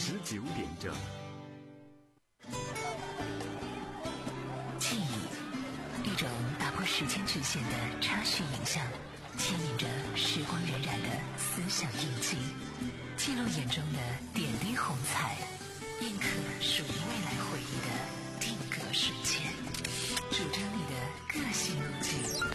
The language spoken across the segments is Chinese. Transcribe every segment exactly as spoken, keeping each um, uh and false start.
十九点整。 记忆，一种打破时间局限的插叙影像，牵引着时光荏苒的思想印记，记录眼中的点滴红彩，印刻属于未来回忆的定格瞬间，主张你的个性路径。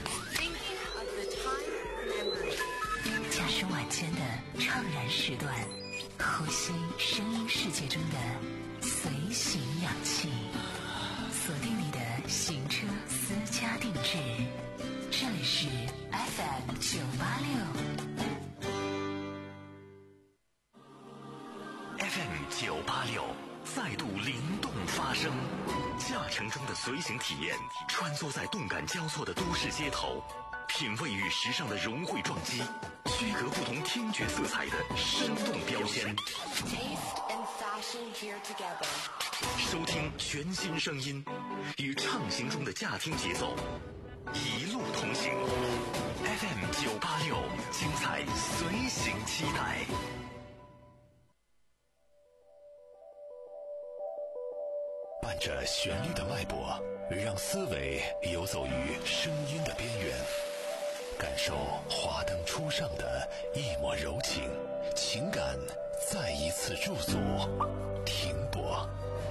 驾驶晚间的怅然时段，呼吸声音世界中的随行氧气，锁定你的行车私家定制。这里是 F M 九八六 F M 九八六再度灵动发声，驾乘中的随行体验，穿梭在动感交错的都市街头，品味与时尚的融汇撞击，区隔不同听觉色彩的生动标签。收听全新声音，与畅行中的驾听节奏，一路同行。F M 九八六，精彩随行期待。伴着旋律的脉搏，让思维游走于声音的边缘，感受华灯初上的一抹柔情，情感再一次驻足停泊。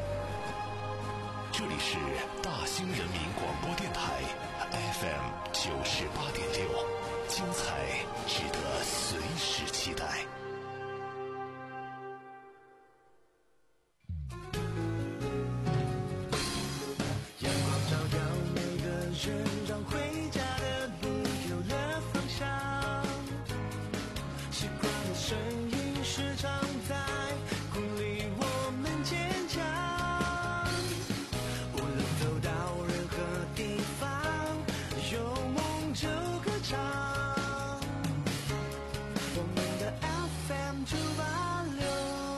这里是大兴人民广播电台 F M 九十八点六，精彩值得随时期待。 让回家的路有了方向，习惯的声音时常在鼓励我们坚强，无论走到任何地方，有梦就歌唱，我们的 F M 九八六。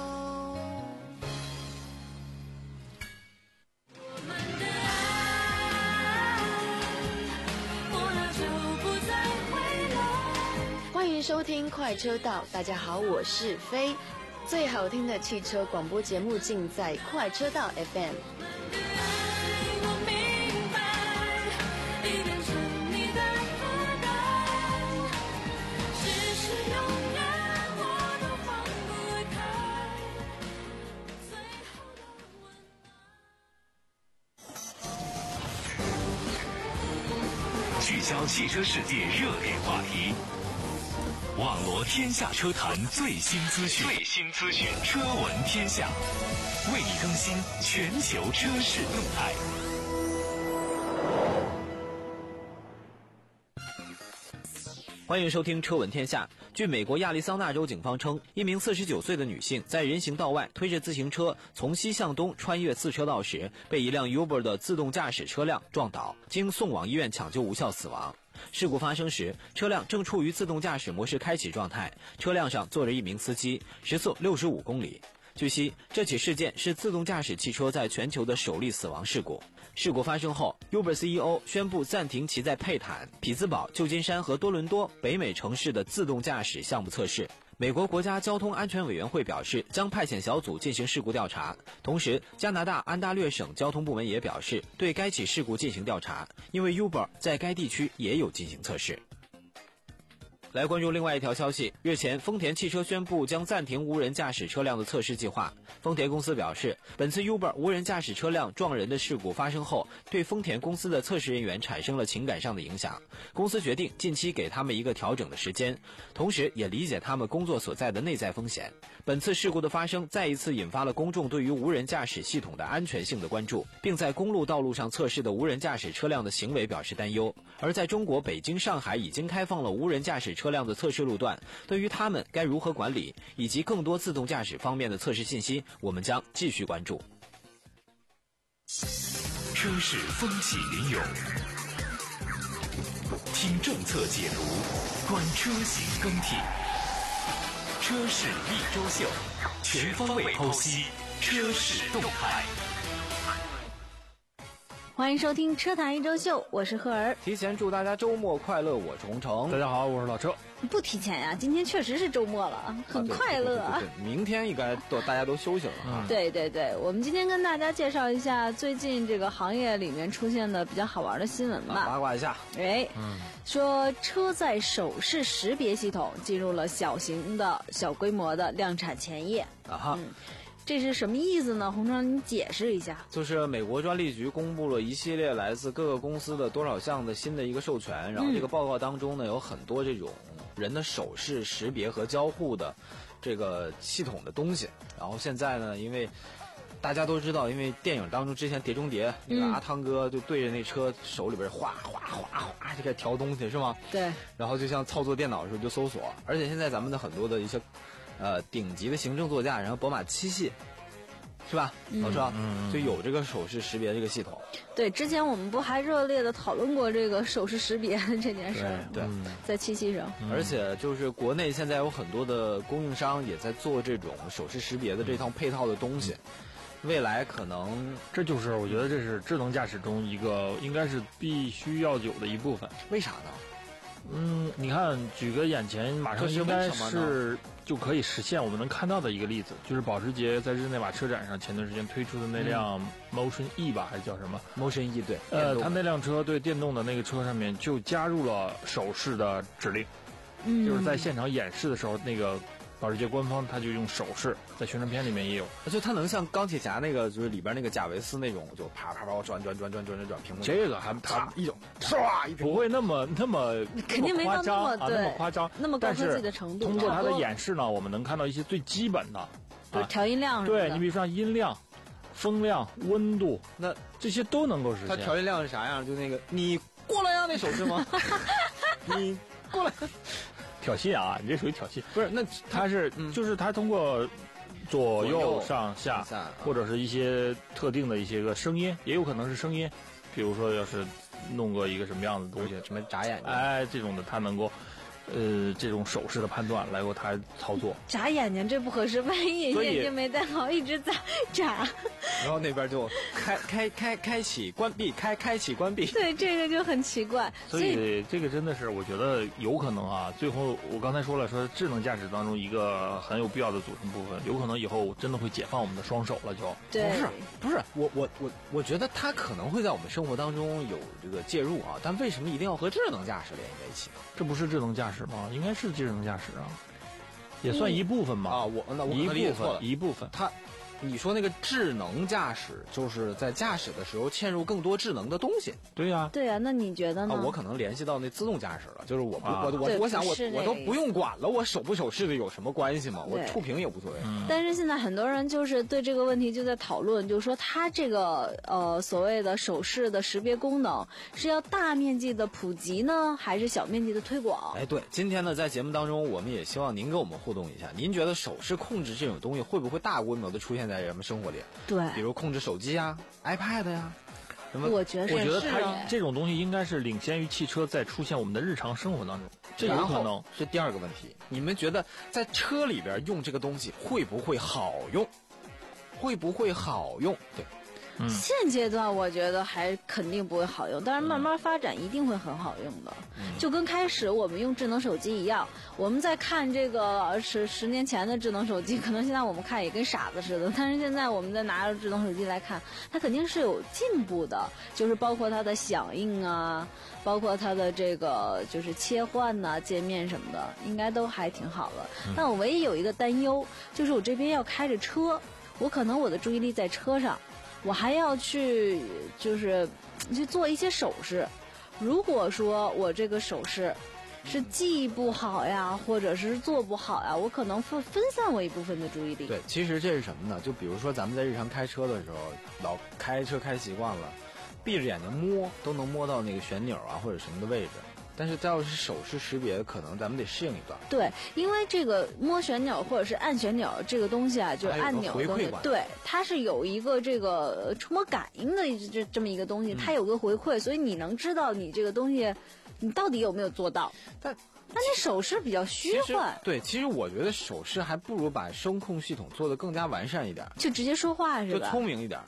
欢迎收听快车道，大家好，我是飞。最好听的汽车广播节目尽在快车道 F M。 聚焦汽车世界热点话题，网罗天下车坛最新资讯，最新资讯，车闻天下，为你更新全球车市动态。 欢迎收听车闻天下。据美国亚利桑那州警方称，一名四十九岁的女性在人行道外推着自行车从西向东穿越四车道时，被一辆 Uber 的自动驾驶车辆撞倒，经送往医院抢救无效死亡。事故发生时，车辆正处于自动驾驶模式开启状态，车辆上坐着一名司机，时速六十五公里。据悉，这起事件是自动驾驶汽车在全球的首例死亡事故。事故发生后 ，Uber C E O 宣布暂停其在佩坦、匹兹堡、旧金山和多伦多北美城市的自动驾驶项目测试。美国国家交通安全委员会表示，将派遣小组进行事故调查。同时，加拿大安大略省交通部门也表示，对该起事故进行调查，因为 Uber 在该地区也有进行测试。来关注另外一条消息，日前丰田汽车宣布将暂停无人驾驶车辆的测试计划。丰田公司表示，本次 Uber 无人驾驶车辆撞人的事故发生后，对丰田公司的测试人员产生了情感上的影响。公司决定近期给他们一个调整的时间，同时也理解他们工作所在的内在风险。本次事故的发生再一次引发了公众对于无人驾驶系统的安全性的关注，并在公路道路上测试的无人驾驶车辆的行为表示担忧。而在中国北京、上海已经开放了无人驾驶车辆的测试路段，对于他们该如何管理，以及更多自动驾驶方面的测试信息，我们将继续关注。 车市风起云涌，听政策解读，观车型更替，车市一周秀，全方位剖析车市动态。 欢迎收听车坛一周秀，我是赫儿。 提前祝大家周末快乐，我是洪城。 大家好，我是老车。 不提前呀、啊，今天确实是周末了，很快乐。 啊、对, 对, 对, 对, 对明天应该都大家都休息了啊。 对对对，我们今天跟大家介绍一下最近这个行业里面出现的比较好玩的新闻吧， 啊、八卦一下。 哎，嗯，说车载手势识别系统进入了小型的小规模的量产前夜啊哈。嗯， 这是什么意思呢？洪城，你解释一下。 就是美国专利局公布了一系列来自各个公司的多少项的新的一个授权，然后这个报告当中呢，有很多这种人的手势识别和交互的这个系统的东西。然后现在呢，因为大家都知道，因为电影当中之前《碟中谍》那个阿汤哥就对着那车手里边哗哗哗哗就开始调东西，是吗？ 对。 然后就像操作电脑的时候就搜索，而且现在咱们的很多的一些呃顶级的行政座驾，然后宝马七系。是吧？老车、嗯、就有这个手势识别这个系统。 对，之前我们不还热烈的讨论过这个手势识别这件事儿？ 对，对嗯、在七系上、 嗯。而且就是国内现在有很多的供应商也在做这种手势识别的这套配套的东西。嗯、未来可能这就是我觉得这是智能驾驶中一个应该是必须要有的一部分。 为啥呢？ 嗯，你看，举个眼前马上应该是就可以实现我们能看到的一个例子，就是保时捷在日内瓦车展上前段时间推出的那辆 Motion E 吧，还是叫什么 Motion E？ 对， 呃，它那辆车对电动的那个车上面就加入了手势的指令，嗯，就是在现场演示的时候，那个保时捷官方他就用手势，在宣传片里面也有， 就它能像钢铁侠那个，就是里边那个贾维斯那种，就啪啪啪转转转转转转转屏幕， 这个还啪一种唰一不会那么那么肯定没到那么啊那么夸张， 那么高科技的程度。 通过它的演示呢，我们能看到一些最基本的， 对，啊、调音量什么的。 对你比如说音量、风量、温度， 那这些都能够实现。 它调音量是啥样？就那个你过来呀，那手势吗？你过来。 挑衅啊！你这属于挑衅。 不是，那它是、嗯、就是它通过左右上下下、啊、 或者是一些特定的一些个声音，也有可能是声音，比如说要是弄个一个什么样的东西， 什么眨眼睛， 哎，这种的它能够。呃，这种手势的判断来由它操作。 眨眼睛这不合适，万一眼睛没戴好，一直在眨。 然后那边就开开开开启关闭，开开启关闭。 对，这个就很奇怪。 所以, 所以这个真的是我觉得有可能啊。最后我刚才说了，说智能驾驶当中一个很有必要的组成部分，有可能以后真的会解放我们的双手了就。 对， 不是不是，我我我我觉得它可能会在我们生活当中有这个介入啊，但为什么一定要和智能驾驶联系在一起？ 这不是智能驾驶吗？应该是智能驾驶啊，也算一部分吧。 啊，我那我一理解错了， 一部分。 它，你说那个智能驾驶，就是在驾驶的时候嵌入更多智能的东西。 对呀、啊， 对呀、啊，那你觉得呢？ 啊，我可能联系到那自动驾驶了，就是我不， 啊、 我我我想我我都不用管了，我手不手势的有什么关系吗？我触屏也无所谓。 嗯、 但是现在很多人就是对这个问题就在讨论，就是说它这个呃所谓的手势的识别功能是要大面积的普及呢，还是小面积的推广？ 哎，对，今天呢在节目当中，我们也希望您跟我们互动一下，您觉得手势控制这种东西会不会大规模的出现在人们生活里？ 对， 比如控制手机呀、iPad 呀。 我觉得我觉得它这种东西应该是领先于汽车在出现我们的日常生活当中，这有可能是第二个问题。你们觉得在车里边用这个东西会不会好用？会不会好用？对。 嗯、现阶段我觉得还肯定不会好用，但是慢慢发展一定会很好用的。嗯、就跟开始我们用智能手机一样，我们在看这个十十年前的智能手机，可能现在我们看也跟傻子似的，但是现在我们在拿着智能手机来看，它肯定是有进步的，就是包括它的响应啊，包括它的这个就是切换呐、啊、界面什么的，应该都还挺好的。嗯、但我唯一有一个担忧，就是我这边要开着车，我可能我的注意力在车上。我还要去，就是去做一些手势。如果说我这个手势是记不好呀，或者是做不好呀，我可能会分散我一部分的注意力。 对，其实这是什么呢？就比如说咱们在日常开车的时候，老开车开习惯了，闭着眼睛摸都能摸到那个旋钮啊或者什么的位置。但是要是手势识别，可能咱们得适应一段。 对，因为这个摸旋钮或者是按旋钮这个东西啊，就是按钮的东西，对，它是有一个这个触摸感应的这这么一个东西，它有个回馈，所以你能知道你这个东西你到底有没有做到。 但但你手势比较虚幻。 对，其实我觉得手势还不如把声控系统做得更加完善一点， 就直接说话是吧？ 就聪明一点。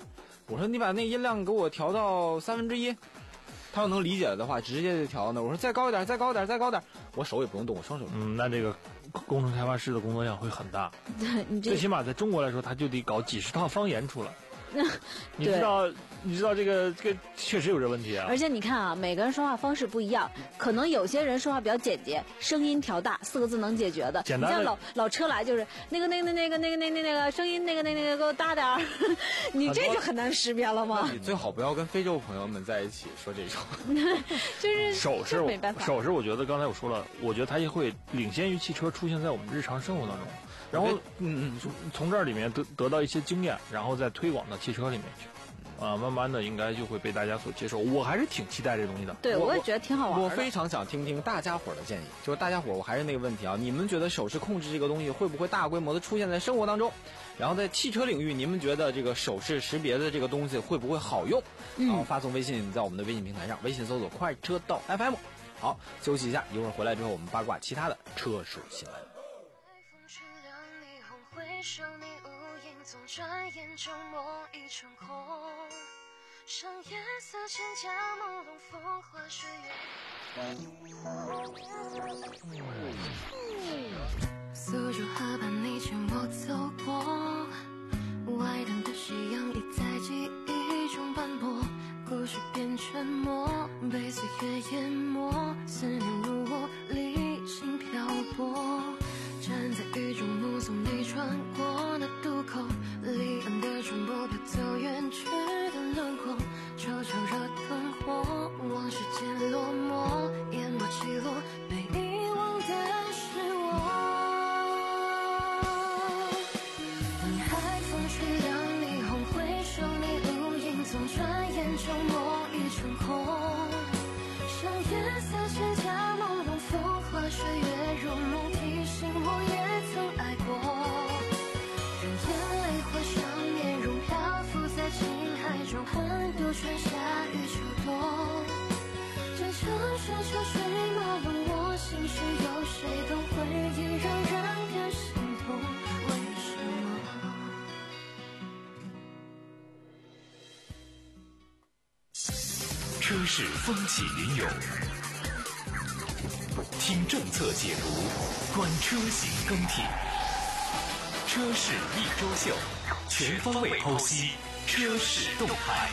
我说你把那音量给我调到三分之一，他要能理解了的话，直接就调那。我说再高一点，再高一点，再高一点，我手也不用动，我双手。 嗯，那这个工程开发师的工作量会很大。 对，你这最起码在中国来说，他就得搞几十套方言出来。你知道，你知道这个这个确实有这问题啊。 而且你看啊，每个人说话方式不一样，可能有些人说话比较简洁，声音调大，四个字能解决的。 简单的。 你像老老车来就是那个那个那个那个那个那个声音那个那个那个给我大点儿，你这就很难识别了吗？ 你最好不要跟非洲朋友们在一起说这种。 就是手势， 没办法。 手势，我觉得刚才我说了，我觉得它也会领先于汽车出现在我们日常生活当中。然后，嗯嗯，从这里面得得到一些经验，然后再推广到汽车里面去，啊，慢慢的应该就会被大家所接受。我还是挺期待这东西的。 对，我也觉得挺好玩的。 我非常想听听大家伙的建议，就是大家伙，我还是那个问题啊，你们觉得手势控制这个东西会不会大规模的出现在生活当中？然后在汽车领域，你们觉得这个手势识别的这个东西会不会好用？ 嗯、 然后发送微信，在我们的微信平台上，微信搜索快车道 F M。好，休息一下，一会儿回来之后我们八卦其他的车市新闻。 手你无影踪，转眼就抹一成空。上夜色千家朦胧，风花雪月。苏州河畔，你牵我走过，外灯的夕阳已在记忆中斑驳，故事变沉默，被岁月淹没，思念如我离心漂泊。站在雨中目送你穿过那渡口，离岸的船舶飘走远去的轮廓，球场热灯火，往事渐落寞，烟波起落，被遗忘的是我。等海风吹凉霓虹，回首你无影踪，转眼就抹一成空。上夜色千家朦胧，风花雪月如梦，提醒我也曾爱过。任眼泪化上面容，漂浮在情海中，换渡春夏与秋冬。这城市车水马龙，我心事有谁懂？回忆让人更心痛，为什么？ 车市风起云涌，听政策解读，观车型更替。车市一周秀，全方位剖析车市动态。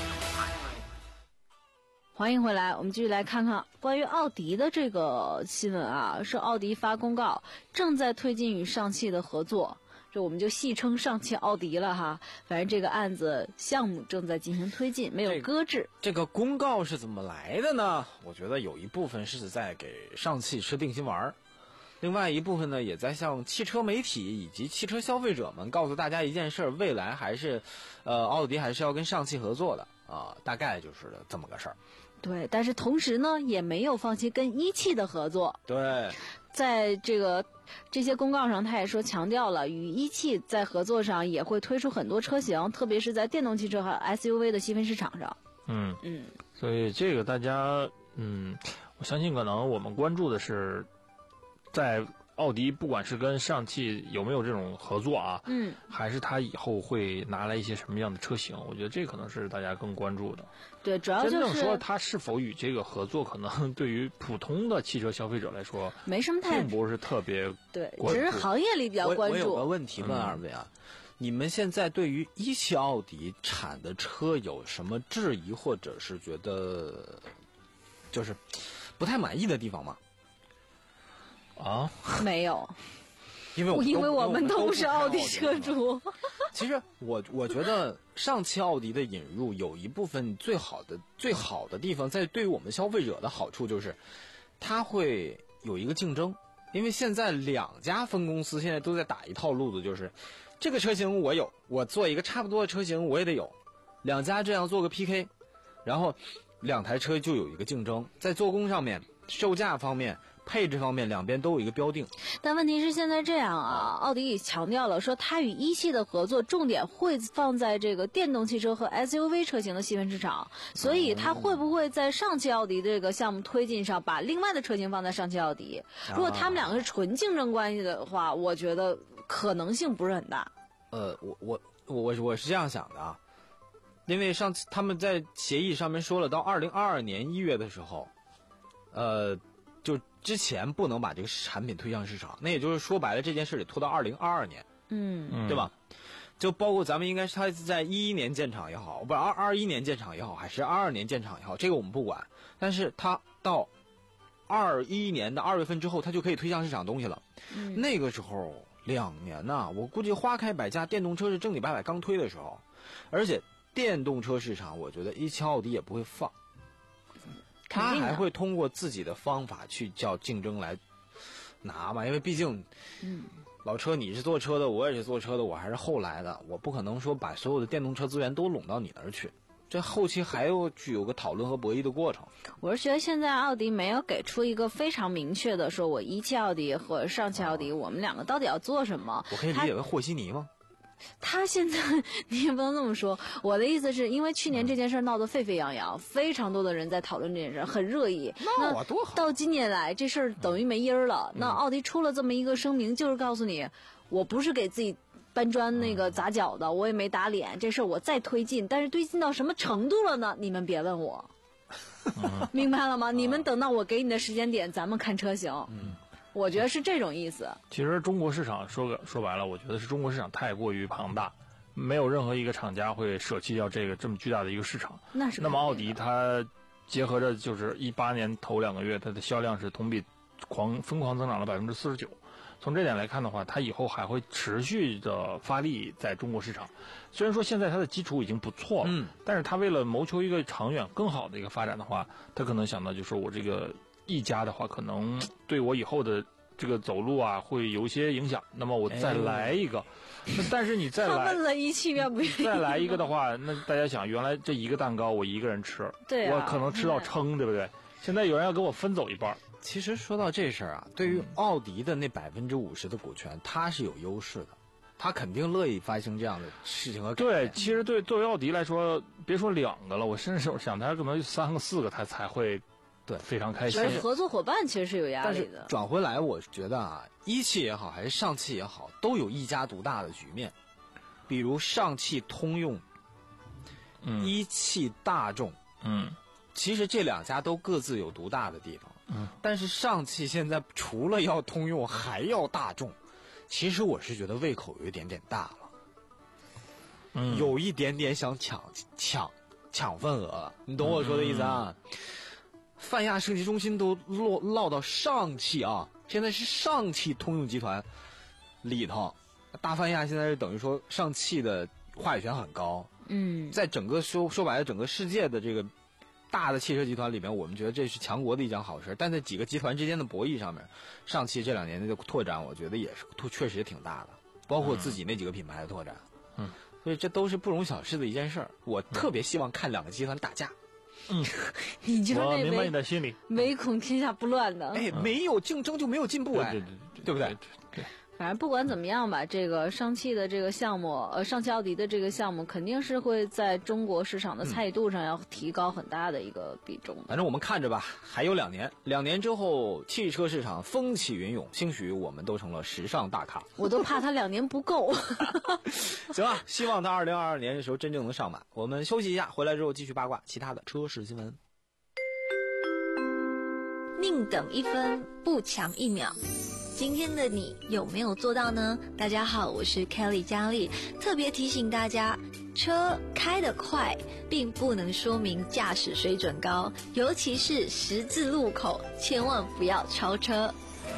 欢迎回来，我们继续来看看关于奥迪的这个新闻啊，是奥迪发公告，正在推进与上汽的合作，这我们就戏称上汽奥迪了哈。反正这个案子项目正在进行推进，没有搁置。 这个、这个公告是怎么来的呢？我觉得有一部分是在给上汽吃定心丸，另外一部分呢，也在向汽车媒体以及汽车消费者们告诉大家一件事：未来还是，呃，奥迪还是要跟上汽合作的啊、呃，大概就是这么个事儿。 对，但是同时呢，也没有放弃跟一汽的合作。 对， 在这个这些公告上，他也说强调了与一汽在合作上也会推出很多车型，特别是在电动汽车和 S U V 的细分市场上。 嗯嗯， 所以这个大家，嗯，我相信可能我们关注的是，在奥迪不管是跟上汽有没有这种合作啊， 嗯， 还是他以后会拿来一些什么样的车型，我觉得这可能是大家更关注的。 对，主要就是真正说他是否与这个合作，可能对于普通的汽车消费者来说， 没什么太， 并不是特别对，只是行业里比较关注。 我, 我有个问题问二位啊、嗯，你们现在对于一汽奥迪产的车有什么质疑，或者是觉得就是不太满意的地方吗？ 啊， 没有， 因为我因为我们都不是奥迪车主。 其实我我觉得上汽奥迪的引入有一部分最好的最好的地方，在对于我们消费者的好处就是，它会有一个竞争。因为现在两家分公司现在都在打一套路子，就是这个车型我有，我做一个差不多的车型我也得有，两家这样做个 P K， 然后两台车就有一个竞争，在做工上面、售价方面、配置方面两边都有一个标定。 但问题是现在这样啊，奥迪也强调了说，它与一汽的合作重点会放在这个电动汽车和 S U V 车型的细分市场，所以它会不会在上汽奥迪这个项目推进上把另外的车型放在上汽奥迪？如果他们两个是纯竞争关系的话，我觉得可能性不是很大。 呃，我我我我我是这样想的啊， 因为上次他们在协议上面说了，到二零二二年一月的时候，呃，就之前不能把这个产品推向市场，那也就是说白了，这件事得拖到二零二二年， 嗯， 对吧？就包括咱们应该是他在一一年建厂也好，不二二一年建厂也好，还是二二年建厂也好，这个我们不管。但是他到二一年的二月份之后，他就可以推向市场东西了。 嗯、 那个时候两年呐、啊，我估计花开百家，电动车是正经八百刚推的时候，而且电动车市场，我觉得一汽奥迪也不会放，他还会通过自己的方法去叫竞争来拿嘛，因为毕竟， 嗯。 老车你是做车的，我也是做车的，我还是后来的，我不可能说把所有的电动车资源都拢到你那儿去，这后期还要具有个讨论和博弈的过程。 我是觉得现在奥迪没有给出一个非常明确的说，我一汽奥迪和上汽奥迪、啊、我们两个到底要做什么。 我可以理解为和稀泥吗？ 他现在你也不能这么说，我的意思是因为去年这件事闹得沸沸扬扬、嗯、非常多的人在讨论这件事，很热议。 那我多好， 到今年来这事儿等于没音儿了、嗯、那奥迪出了这么一个声明，就是告诉你我不是给自己搬砖那个砸脚的、嗯、我也没打脸，这事儿我再推进，但是推进到什么程度了呢？你们别问我、嗯、明白了吗、嗯、你们等到我给你的时间点咱们看车型。嗯，我觉得是这种意思。 其实中国市场说个说白了，我觉得是中国市场太过于庞大，没有任何一个厂家会舍弃掉这个这么巨大的一个市场。 那是。 那么奥迪它结合着就是一八年头两个月它的销量是同比狂疯狂增长了百分之四十九。从这点来看的话，它以后还会持续的发力在中国市场。虽然说现在它的基础已经不错了，嗯，但是它为了谋求一个长远更好的一个发展的话，它可能想到就是我这个。一家的话可能对我以后的这个走路啊会有一些影响，那么我再来一个、哎、那但是你再来他问了一汽愿不愿意再来一个的话，那大家想原来这一个蛋糕我一个人吃， 对、啊、 我可能吃到撑、嗯、对不对？现在有人要跟我分走一半。 其实说到这事儿啊，对于奥迪的那百分之五十的股权，他是有优势的，他肯定乐意发生这样的事情和改变。 对，其实对作为奥迪来说，别说两个了，我甚至想他可能有三个四个他才会对非常开心。 而合作伙伴其实是有压力的。 转回来我觉得啊，一汽也好还是上汽也好，都有一家独大的局面。比如上汽通用、嗯、一汽大众，嗯，其实这两家都各自有独大的地方。嗯，但是上汽现在除了要通用还要大众，其实我是觉得胃口有一点点大了。嗯，有一点点想抢抢抢份额了，你懂我说的意思啊？嗯、泛亚升级中心都落落到上汽啊，现在是上汽通用集团里头，大泛亚现在是等于说上汽的话语权很高。嗯，在整个说说白了，整个世界的这个大的汽车集团里面，我们觉得这是强国的一件好事。但在几个集团之间的博弈上面，上汽这两年的拓展，我觉得也是确实也挺大的，包括自己那几个品牌的拓展。嗯。所以这都是不容小视的一件事儿，我特别希望看两个集团打架。 嗯， 你就是我明白你的心理， 唯恐天下不乱的。 哎，没有竞争就没有进步，哎， 对对对， 对不对？ 对对。 反正不管怎么样吧，这个上汽的这个项目，呃，上汽奥迪的这个项目，肯定是会在中国市场的参与度上要提高很大的一个比重。 反正我们看着吧，还有两年，两年之后汽车市场风起云涌，兴许我们都成了时尚大咖。 我都怕他两年不够。 行吧，希望他二零二二年的时候真正能上马。我们休息一下，回来之后继续八卦其他的车市新闻。 宁等一分，不抢一秒。今天的你有没有做到呢？大家好，我是 Kelly 佳丽，特别提醒大家，车开得快并不能说明驾驶水准高，尤其是十字路口，千万不要超车。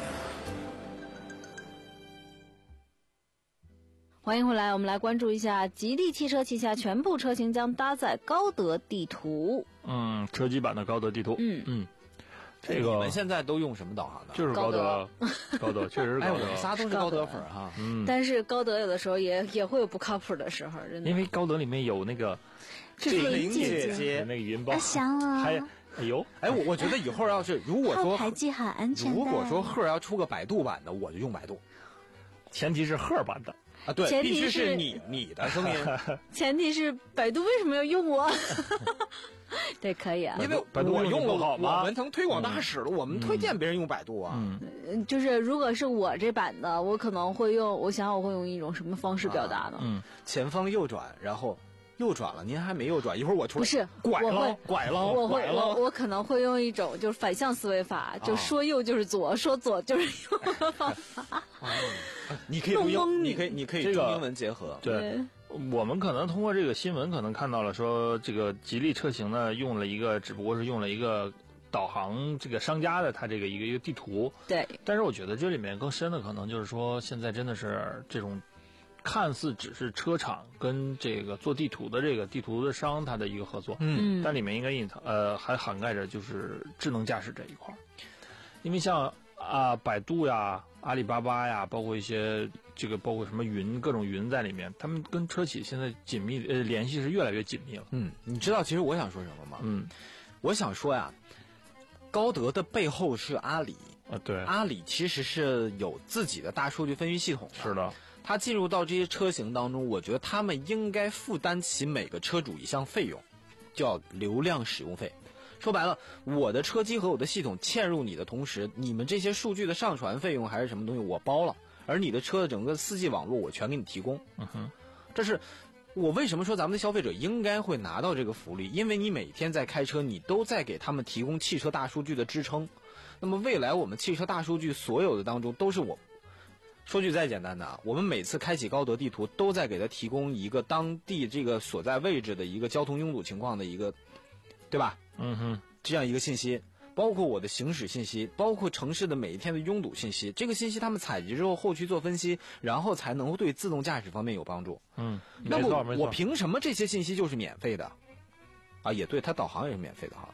欢迎回来，我们来关注一下吉利汽车旗下全部车型将搭载高德地图。 嗯，车机版的高德地图。 嗯嗯。这个你们现在都用什么导航的？ 就是高德，高德确实是高德。 哎，我们仨都是高德粉哈。 嗯。但是高德有的时候也也会有不靠谱的时候，真的。 因为高德里面有那个志玲姐姐那个语音包， 香啊。 还哎呦， 哎，我我觉得以后要是如果说排气很安全， 如果说赫要出个百度版的，我就用百度。 前提是赫版的啊，对， 前提必须是你你的声音。 前提是百度为什么要用我？对，可以啊， 因为百度我用了好吗？ 我们成推广大使了，嗯、我们推荐别人用百度啊。 嗯，就是如果是我这版的，我可能会用，我想我会用一种什么方式表达呢？ 啊、嗯，前方右转，然后右转了，您还没右转，一会儿我出来。 不是， 拐了我会拐了我会拐了我我可能会用一种就是反向思维法，就说右就是左，说左就是右的方法。 你可以用英， 弄懵你你可以你可以这个中英文结合。 对，我们可能通过这个新闻可能看到了说，这个吉利车型呢用了一个，只不过是用了一个导航这个商家的它这个一个一个地图。 对， 但是我觉得这里面更深的可能就是说，现在真的是这种看似只是车厂跟这个做地图的这个地图的商它的一个合作， 嗯， 但里面应该隐藏呃还涵盖着就是智能驾驶这一块儿，因为像啊百度呀、阿里巴巴呀，包括一些这个包括什么云各种云在里面，他们跟车企现在紧密呃联系是越来越紧密了。 嗯，你知道其实我想说什么吗？ 嗯， 我想说呀，高德的背后是阿里。 啊对， 阿里其实是有自己的大数据分析系统的。 是的。 它进入到这些车型当中，我觉得他们应该负担起每个车主一项费用，叫流量使用费。说白了，我的车机和我的系统嵌入你的同时，你们这些数据的上传费用还是什么东西我包了，而你的车的整个 四 G 网络我全给你提供。 嗯哼， 这是我为什么说咱们的消费者应该会拿到这个福利，因为你每天在开车，你都在给他们提供汽车大数据的支撑。那么未来我们汽车大数据所有的当中都是我。说句再简单的啊，我们每次开启高德地图都在给它提供一个当地这个所在位置的一个交通拥堵情况的一个，对吧？ 嗯哼， 这样一个信息，包括我的行驶信息，包括城市的每一天的拥堵信息，这个信息他们采集之后后期做分析，然后才能对自动驾驶方面有帮助。 嗯， 那么没错没错。 我凭什么这些信息就是免费的？啊，也对，它导航也是免费的哈。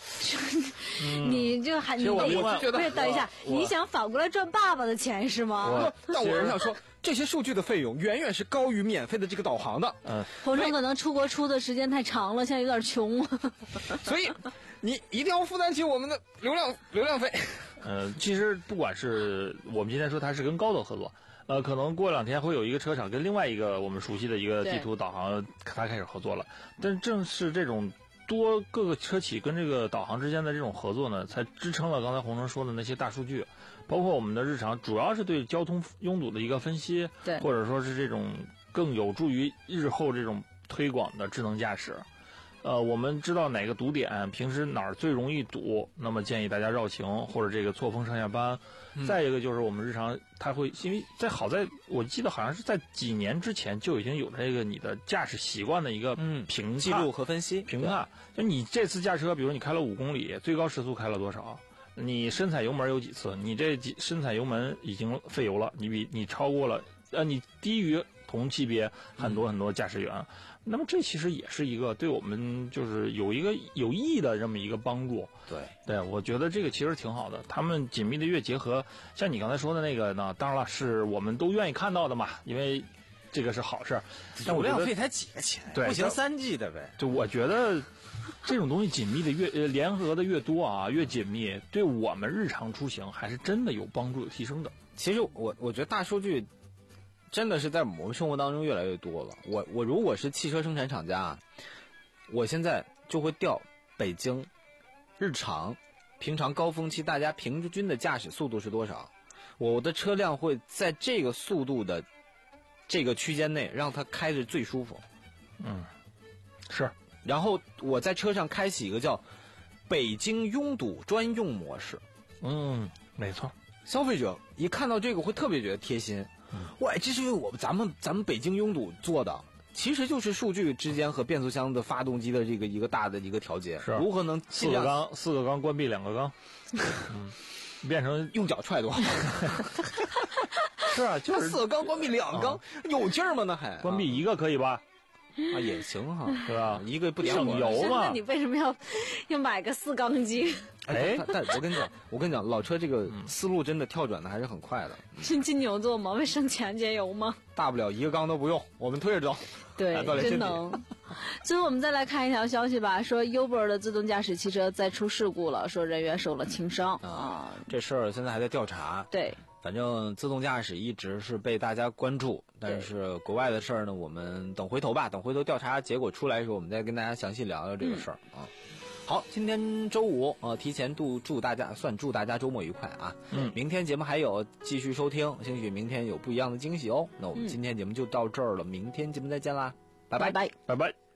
你这还你我我就觉得不是等一下， 我你想反过来赚爸爸的钱是吗？ 但我是想说，这些数据的费用远远是高于免费的这个导航的。 嗯， 洪生可能出国出的时间太长了，现在有点穷。 所以你一定要负担起我们的流量流量费。 呃，其实不管是我们今天说它是跟高德合作，呃，可能过两天会有一个车厂跟另外一个我们熟悉的一个地图导航，它开始合作了。但正是这种多各个车企跟这个导航之间的这种合作呢，才支撑了刚才洪生说的那些大数据，包括我们的日常，主要是对交通拥堵的一个分析， 对， 或者说是这种更有助于日后这种推广的智能驾驶。呃，我们知道哪个堵点，平时哪儿最容易堵，那么建议大家绕行或者这个错峰上下班。嗯、再一个就是我们日常，它会因为在好在我记得好像是在几年之前就已经有这个你的驾驶习惯的一个评记录和分析评判。就你这次驾车，比如你开了五公里，最高时速开了多少？你深踩油门有几次？你这几深踩油门已经费油了，你比你超过了，呃，你低于同级别很多很多驾驶员。嗯，那么这其实也是一个对我们就是有一个有意义的这么一个帮助。 对对，我觉得这个其实挺好的。他们紧密的越结合，像你刚才说的那个呢，当然了，是我们都愿意看到的嘛，因为这个是好事。但我流量费才几个钱， 对， 不行三 G 的呗。 就我觉得这种东西紧密的越呃联合的越多啊，越紧密，对我们日常出行还是真的有帮助、有提升的。 其实我我觉得大数据真的是在我们生活当中越来越多了。我我如果是汽车生产厂家，我现在就会调北京日常平常高峰期大家平均的驾驶速度是多少，我的车辆会在这个速度的这个区间内让它开着最舒服。 嗯，是。 然后我在车上开启一个叫北京拥堵专用模式。 嗯，没错。 消费者一看到这个会特别觉得贴心。喂，这是因为我们咱们咱们北京拥堵做的，其实就是数据之间和变速箱的发动机的这个一个大的一个调节， 是如何能四个缸四个缸关闭两个缸，嗯，变成用脚踹多好。 是啊，就是四个缸关闭两个缸，啊、有劲儿吗？那还关闭一个可以吧？ 啊，也行哈， 对吧？ 一个不点省油嘛。 那你为什么要要买个四缸机？ 哎，但我跟你讲，我跟你讲，老车这个思路真的跳转的还是很快的。 是金牛座吗？为省钱节油吗？ 大不了一个缸都不用，我们推着走。 对，真能。最后我们再来看一条消息吧，说 Uber 的自动驾驶汽车再出事故了，说人员受了轻伤啊。 这事儿现在还在调查。 对。 反正自动驾驶一直是被大家关注，但是国外的事儿呢，我们等回头吧，等回头调查结果出来的时候，我们再跟大家详细聊聊这个事儿、嗯、啊。好，今天周五，呃，提前祝祝大家算祝大家周末愉快啊。 嗯， 明天节目还有继续收听，兴许明天有不一样的惊喜哦。那我们今天节目就到这儿了，明天节目再见啦，拜拜拜拜拜。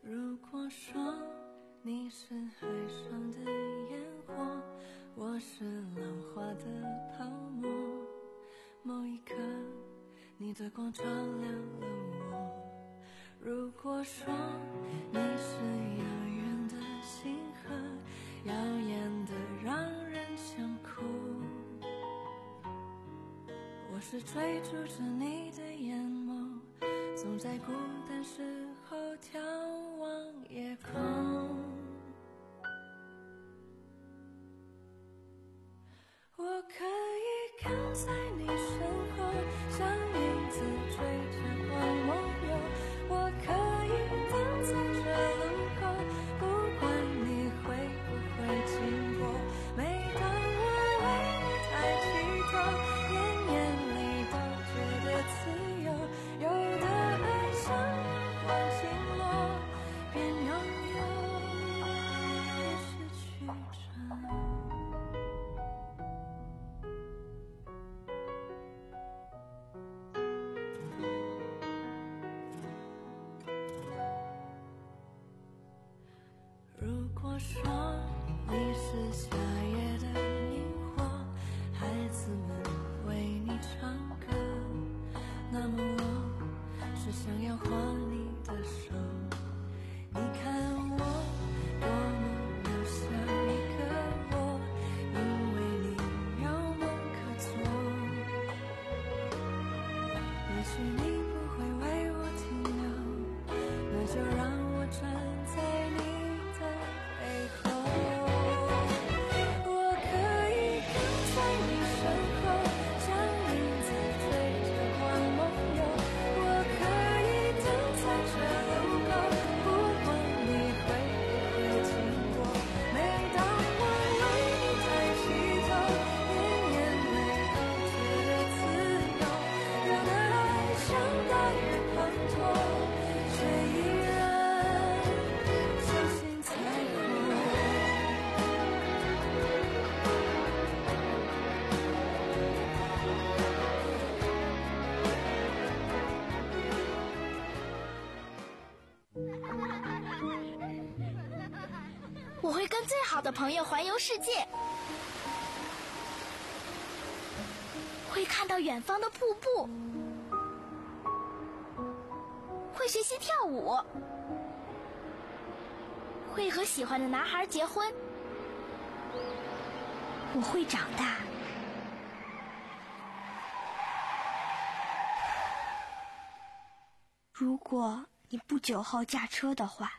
如果说你是海上的烟火，我是浪花的泡沫，某一刻你的光照亮了我。如果说你是遥远的星河，耀眼的让人想哭，我是追逐着你的眼眸，总在孤单时候眺望夜空。我可以跟在你身后，像影子追着光梦游，我可以等在这路口，不管你会不会经过。每当我为你抬起头，眼眼里都觉得自由，有的爱像阳光倾落，边拥有边失去着。如果说你是夏夜的萤火，孩子们为你唱歌，那么我是想要握你的手。你看我多么渺小一个我，因为你有梦可做。也许你不会为我停留，那就让我站在你背后。我可以跟在你身后，像影子追着光梦游，我可以等在这路口，不管你会不会经过。每当我为你抬起头，眼眼泪都觉得自由，有的爱像大雨滂沱，却依然相信彩虹。 我会跟最好的朋友环游世界，会看到远方的瀑布，会学习跳舞，会和喜欢的男孩结婚。我会长大。如果你不久后驾车的话，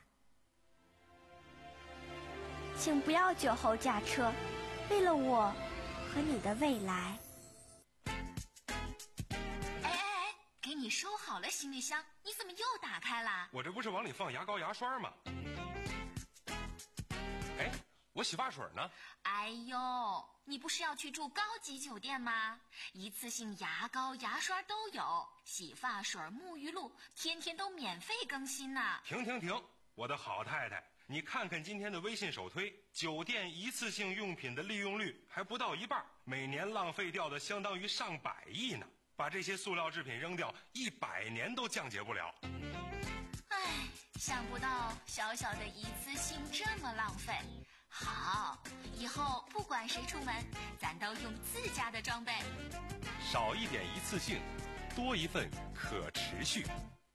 请不要酒后驾车，为了我和你的未来。 哎哎哎，给你收好了行李箱，你怎么又打开了？ 我这不是往里放牙膏牙刷吗？哎，我洗发水呢？ 哎呦，你不是要去住高级酒店吗？一次性牙膏牙刷都有，洗发水沐浴露天天都免费更新呢。 停停停，我的好太太，你看看今天的微信首推，酒店一次性用品的利用率还不到一半，每年浪费掉的相当于上百亿呢。把这些塑料制品扔掉，一百年都降解不了。 唉，想不到小小的一次性这么浪费。好，以后不管谁出门，咱都用自家的装备。 少一点一次性，多一份可持续。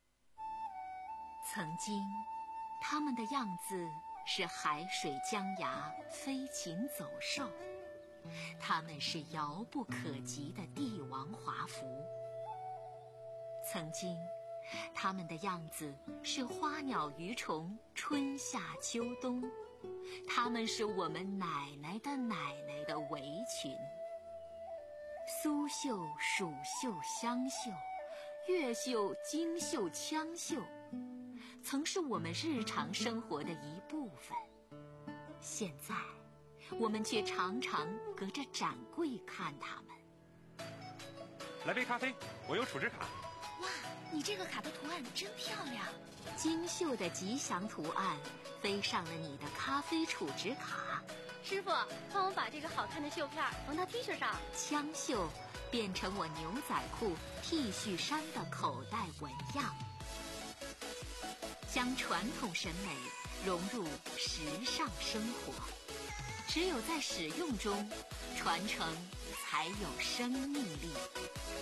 曾经他们的样子是海水江崖，飞禽走兽，他们是遥不可及的帝王华服。曾经他们的样子是花鸟鱼虫，春夏秋冬，他们是我们奶奶的奶奶的围裙。苏绣、蜀绣、湘绣，越绣、京绣、羌绣，曾是我们日常生活的一部分。现在我们却常常隔着展柜看它们。 来杯咖啡，我有储值卡。 哇，你这个卡的图案真漂亮，精绣的吉祥图案飞上了你的咖啡储值卡。 师傅，帮我把这个好看的绣片缝到 T 恤上。 枪绣变成我牛仔裤、T 恤衫的口袋纹样。 将传统审美融入时尚生活。只有在使用中，传承才有生命力。